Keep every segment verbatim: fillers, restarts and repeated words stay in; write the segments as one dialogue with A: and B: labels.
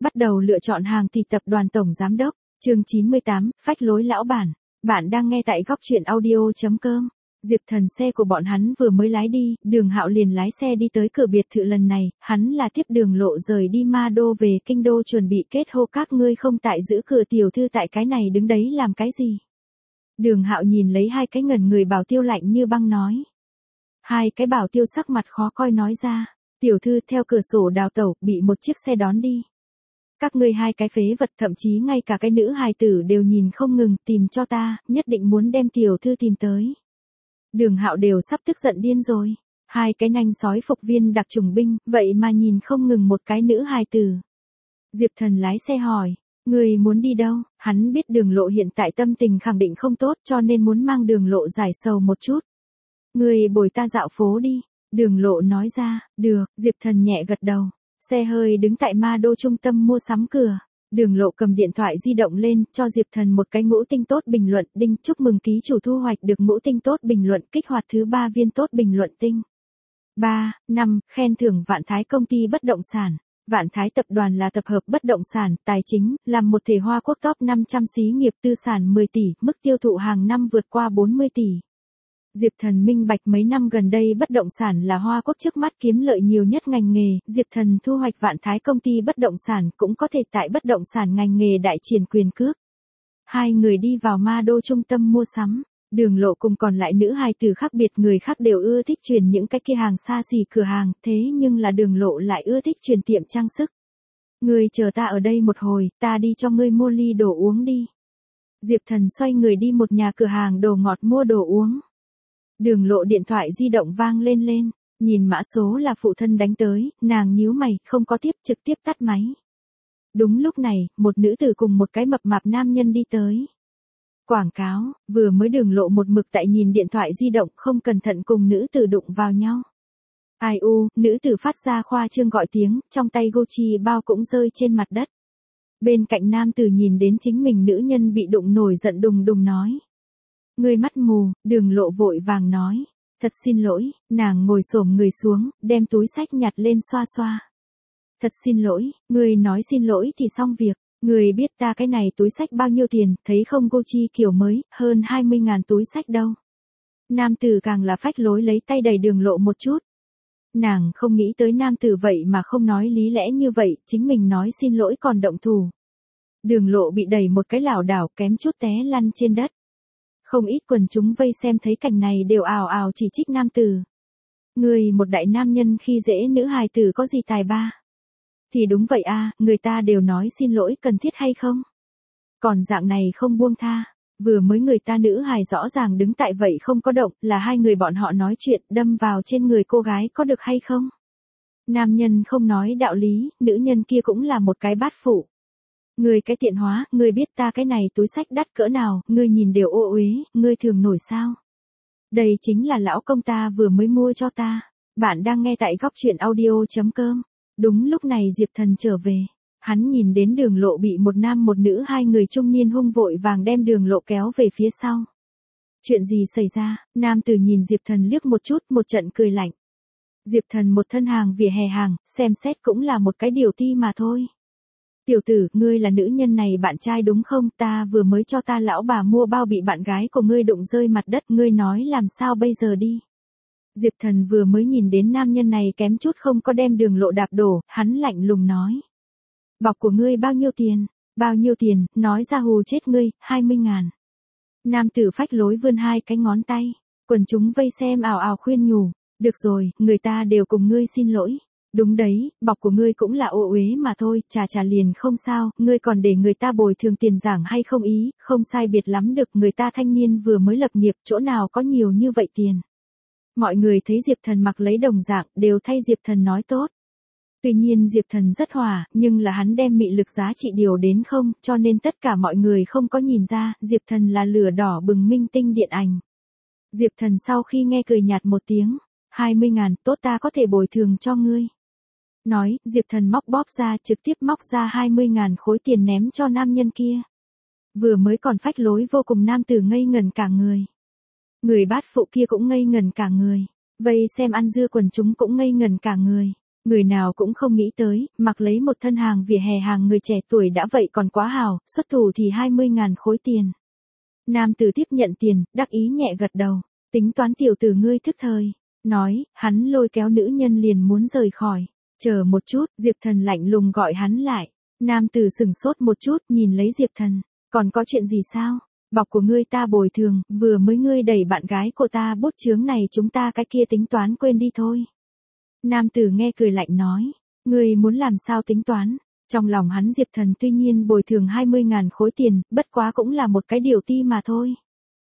A: Bắt đầu lựa chọn hàng thì tập đoàn tổng giám đốc, chương chín mươi tám, phách lối lão bản. Bạn đang nghe tại góc truyện audio chấm com. Diệp Thần xe của bọn hắn vừa mới lái đi, Đường Hạo liền lái xe đi tới cửa biệt thự lần này, hắn là tiếp Đường Lộ rời đi Ma Đô về Kinh Đô chuẩn bị kết hôn, các ngươi không tại giữ cửa tiểu thư tại cái này đứng đấy làm cái gì? Đường Hạo nhìn lấy hai cái ngẩn người bảo tiêu lạnh như băng nói. Hai cái bảo tiêu sắc mặt khó coi nói ra, tiểu thư theo cửa sổ đào tẩu, bị một chiếc xe đón đi. Các ngươi hai cái phế vật, thậm chí ngay cả cái nữ hài tử đều nhìn không ngừng, tìm cho ta, nhất định muốn đem tiểu thư tìm tới. Đường Hạo đều sắp tức giận điên rồi. Hai cái nanh sói phục viên đặc chủng binh, vậy mà nhìn không ngừng một cái nữ hài tử. Diệp Thần lái xe hỏi, người muốn đi đâu? Hắn biết Đường Lộ hiện tại tâm tình khẳng định không tốt cho nên muốn mang Đường Lộ giải sầu một chút. Người bồi ta dạo phố đi. Đường Lộ nói ra, được, Diệp Thần nhẹ gật đầu. Xe hơi đứng tại Ma Đô trung tâm mua sắm cửa. Đường Lộ cầm điện thoại di động lên, cho Diệp Thần một cái ngũ tinh tốt bình luận, đinh, chúc mừng ký chủ thu hoạch được ngũ tinh tốt bình luận, kích hoạt thứ ba viên tốt bình luận tinh. ba, năm, khen thưởng Vạn Thái công ty bất động sản. Vạn Thái tập đoàn là tập hợp bất động sản, tài chính, làm một thể Hoa Quốc top năm trăm xí nghiệp, tư sản mười tỷ, mức tiêu thụ hàng năm vượt qua bốn mươi tỷ. Diệp Thần minh bạch mấy năm gần đây bất động sản là Hoa Quốc trước mắt kiếm lợi nhiều nhất ngành nghề, Diệp Thần thu hoạch Vạn Thái công ty bất động sản cũng có thể tại bất động sản ngành nghề đại triển quyền cước. Hai người đi vào Ma Đô trung tâm mua sắm, Đường Lộ cùng còn lại nữ hài tử khác biệt, người khác đều ưa thích truyền những cái kia hàng xa xỉ cửa hàng, thế nhưng là Đường Lộ lại ưa thích truyền tiệm trang sức. Ngươi chờ ta ở đây một hồi, ta đi cho ngươi mua ly đồ uống đi. Diệp Thần xoay người đi một nhà cửa hàng đồ ngọt mua đồ uống. Đường Lộ điện thoại di động vang lên lên, nhìn mã số là phụ thân đánh tới, nàng nhíu mày, không có tiếp, trực tiếp tắt máy. Đúng lúc này, một nữ tử cùng một cái mập mạp nam nhân đi tới. Quảng cáo, vừa mới Đường Lộ một mực tại nhìn điện thoại di động, không cẩn thận cùng nữ tử đụng vào nhau. Ai u, nữ tử phát ra khoa trương gọi tiếng, trong tay Gucci bao cũng rơi trên mặt đất. Bên cạnh nam tử nhìn đến chính mình nữ nhân bị đụng nổi giận đùng đùng nói. Ngươi mắt mù, Đường Lộ vội vàng nói. Thật xin lỗi, nàng ngồi xổm người xuống, đem túi xách nhặt lên xoa xoa. Thật xin lỗi, ngươi nói xin lỗi thì xong việc. Ngươi biết ta cái này túi xách bao nhiêu tiền, thấy không, Gucci kiểu mới, hơn hai mươi ngàn túi xách đâu. Nam tử càng là phách lối lấy tay đẩy Đường Lộ một chút. Nàng không nghĩ tới nam tử vậy mà không nói lý lẽ như vậy, chính mình nói xin lỗi còn động thủ. Đường Lộ bị đẩy một cái lảo đảo, kém chút té lăn trên đất. Không ít quần chúng vây xem thấy cảnh này đều ào ào chỉ trích nam tử. Người một đại nam nhân khi dễ nữ hài tử có gì tài ba? Thì đúng vậy a, người ta đều nói xin lỗi, cần thiết hay không? Còn dạng này không buông tha, vừa mới người ta nữ hài rõ ràng đứng tại vậy không có động, là hai người bọn họ nói chuyện, đâm vào trên người cô gái có được hay không? Nam nhân không nói đạo lý, nữ nhân kia cũng là một cái bát phụ. Ngươi cái tiện hóa, ngươi biết ta cái này túi xách đắt cỡ nào, ngươi nhìn đều ô uế, ngươi thường nổi sao? Đây chính là lão công ta vừa mới mua cho ta. Bạn đang nghe tại góc truyện audio chấm com. Đúng lúc này Diệp Thần trở về. Hắn nhìn đến Đường Lộ bị một nam một nữ hai người trung niên hung vội vàng đem Đường Lộ kéo về phía sau. Chuyện gì xảy ra? Nam tử nhìn Diệp Thần liếc một chút, một trận cười lạnh. Diệp Thần một thân hàng vỉa hè hàng, xem xét cũng là một cái điều ti mà thôi. Tiểu tử, ngươi là nữ nhân này bạn trai đúng không? Ta vừa mới cho ta lão bà mua bao bị bạn gái của ngươi đụng rơi mặt đất, ngươi nói làm sao bây giờ đi? Diệp Thần vừa mới nhìn đến nam nhân này kém chút không có đem Đường Lộ đạp đổ, hắn lạnh lùng nói. Bọc của ngươi bao nhiêu tiền? Bao nhiêu tiền? Nói ra hù chết ngươi, hai mươi ngàn. Nam tử phách lối vươn hai cái ngón tay, quần chúng vây xem ào ào khuyên nhủ. Được rồi, người ta đều cùng ngươi xin lỗi. Đúng đấy, bọc của ngươi cũng là ô uế mà thôi, chà chà liền không sao, ngươi còn để người ta bồi thường tiền giảng hay không ý, không sai biệt lắm được, người ta thanh niên vừa mới lập nghiệp, chỗ nào có nhiều như vậy tiền. Mọi người thấy Diệp Thần mặc lấy đồng dạng, đều thay Diệp Thần nói tốt. Tuy nhiên Diệp Thần rất hòa, nhưng là hắn đem mị lực giá trị điều đến không, cho nên tất cả mọi người không có nhìn ra, Diệp Thần là lửa đỏ bừng minh tinh điện ảnh. Diệp Thần sau khi nghe cười nhạt một tiếng, hai mươi ngàn, tốt ta có thể bồi thường cho ngươi. Nói, Diệp Thần móc bóp ra, trực tiếp móc ra hai mươi ngàn khối tiền ném cho nam nhân kia. Vừa mới còn phách lối vô cùng nam tử ngây ngẩn cả người. Người bát phụ kia cũng ngây ngẩn cả người. Vây xem ăn dưa quần chúng cũng ngây ngẩn cả người. Người nào cũng không nghĩ tới, mặc lấy một thân hàng vỉa hè hàng người trẻ tuổi đã vậy còn quá hào, xuất thủ thì hai mươi ngàn khối tiền. Nam tử tiếp nhận tiền, đắc ý nhẹ gật đầu, tính toán tiểu tử ngươi thức thời. Nói, hắn lôi kéo nữ nhân liền muốn rời khỏi. Chờ một chút, Diệp Thần lạnh lùng gọi hắn lại. Nam tử sửng sốt một chút, nhìn lấy Diệp Thần. Còn có chuyện gì sao? Bọc của ngươi ta bồi thường, vừa mới ngươi đẩy bạn gái của ta bút chướng này chúng ta cái kia tính toán quên đi thôi. Nam tử nghe cười lạnh nói. Ngươi muốn làm sao tính toán? Trong lòng hắn Diệp Thần tuy nhiên bồi thường hai mươi ngàn khối tiền, bất quá cũng là một cái điều ti mà thôi.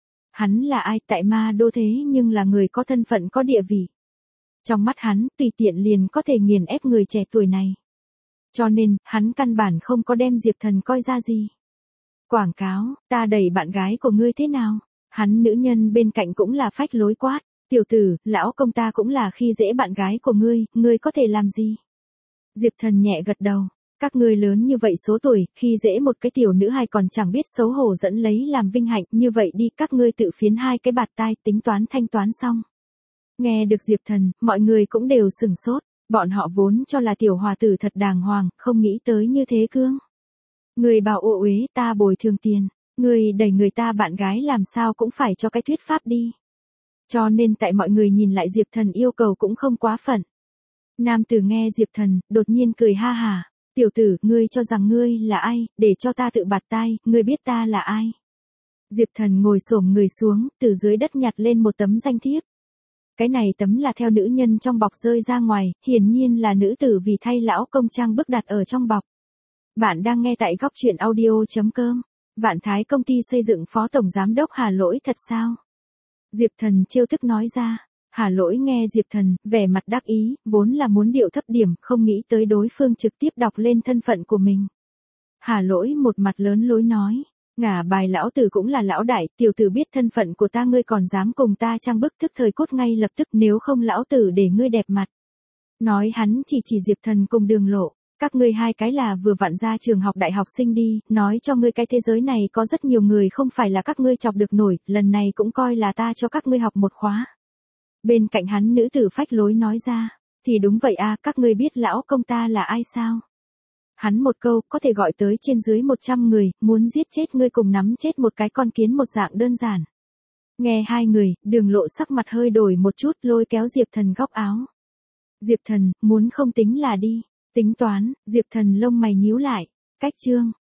A: Hắn là ai tại ma đô thế nhưng là người có thân phận có địa vị. Trong mắt hắn, tùy tiện liền có thể nghiền ép người trẻ tuổi này. Cho nên, hắn căn bản không có đem Diệp Thần coi ra gì. Quảng cáo, ta đẩy bạn gái của ngươi thế nào? Hắn nữ nhân bên cạnh cũng là phách lối quát. Tiểu tử, lão công ta cũng là khi dễ bạn gái của ngươi, ngươi có thể làm gì? Diệp Thần nhẹ gật đầu. Các ngươi lớn như vậy số tuổi, khi dễ một cái tiểu nữ hài còn chẳng biết xấu hổ dẫn lấy làm vinh hạnh, như vậy đi các ngươi tự phiến hai cái bạt tai tính toán thanh toán xong. Nghe được Diệp Thần, mọi người cũng đều sửng sốt, bọn họ vốn cho là tiểu hòa tử thật đàng hoàng, không nghĩ tới như thế cương. Người bảo ô uế ta bồi thường tiền, người đẩy người ta bạn gái làm sao cũng phải cho cái thuyết pháp đi. Cho nên tại mọi người nhìn lại Diệp Thần yêu cầu cũng không quá phận. Nam tử nghe Diệp Thần, đột nhiên cười ha hà. Tiểu tử, ngươi cho rằng ngươi là ai, để cho ta tự bạt tai, ngươi biết ta là ai. Diệp Thần ngồi xổm người xuống, từ dưới đất nhặt lên một tấm danh thiếp. Cái này tấm là theo nữ nhân trong bọc rơi ra ngoài, hiển nhiên là nữ tử vì thay lão công trang bức đặt ở trong bọc. Bạn đang nghe tại góc truyện audio.com. Vạn Thái công ty xây dựng phó tổng giám đốc Hà Lỗi thật sao? Diệp Thần trêu tức nói ra. Hà Lỗi nghe Diệp Thần, vẻ mặt đắc ý, vốn là muốn điệu thấp điểm, không nghĩ tới đối phương trực tiếp đọc lên thân phận của mình. Hà Lỗi một mặt lớn lối nói, ngả bài lão tử cũng là lão đại, tiểu tử biết thân phận của ta ngươi còn dám cùng ta trang bức thức thời cốt ngay lập tức nếu không lão tử để ngươi đẹp mặt. Nói hắn chỉ chỉ Diệp Thần cùng Đường Lộ, các ngươi hai cái là vừa vặn ra trường học đại học sinh đi, nói cho ngươi cái thế giới này có rất nhiều người không phải là các ngươi chọc được nổi, lần này cũng coi là ta cho các ngươi học một khóa. Bên cạnh hắn nữ tử phách lối nói ra, thì đúng vậy à, các ngươi biết lão công ta là ai sao? Hắn một câu, có thể gọi tới trên dưới một trăm người, muốn giết chết ngươi cùng nắm chết một cái con kiến một dạng đơn giản. Nghe hai người, Đường Lộ sắc mặt hơi đổi một chút lôi kéo Diệp Thần góc áo. Diệp Thần, muốn không tính là đi, tính toán, Diệp Thần lông mày nhíu lại, cách chương.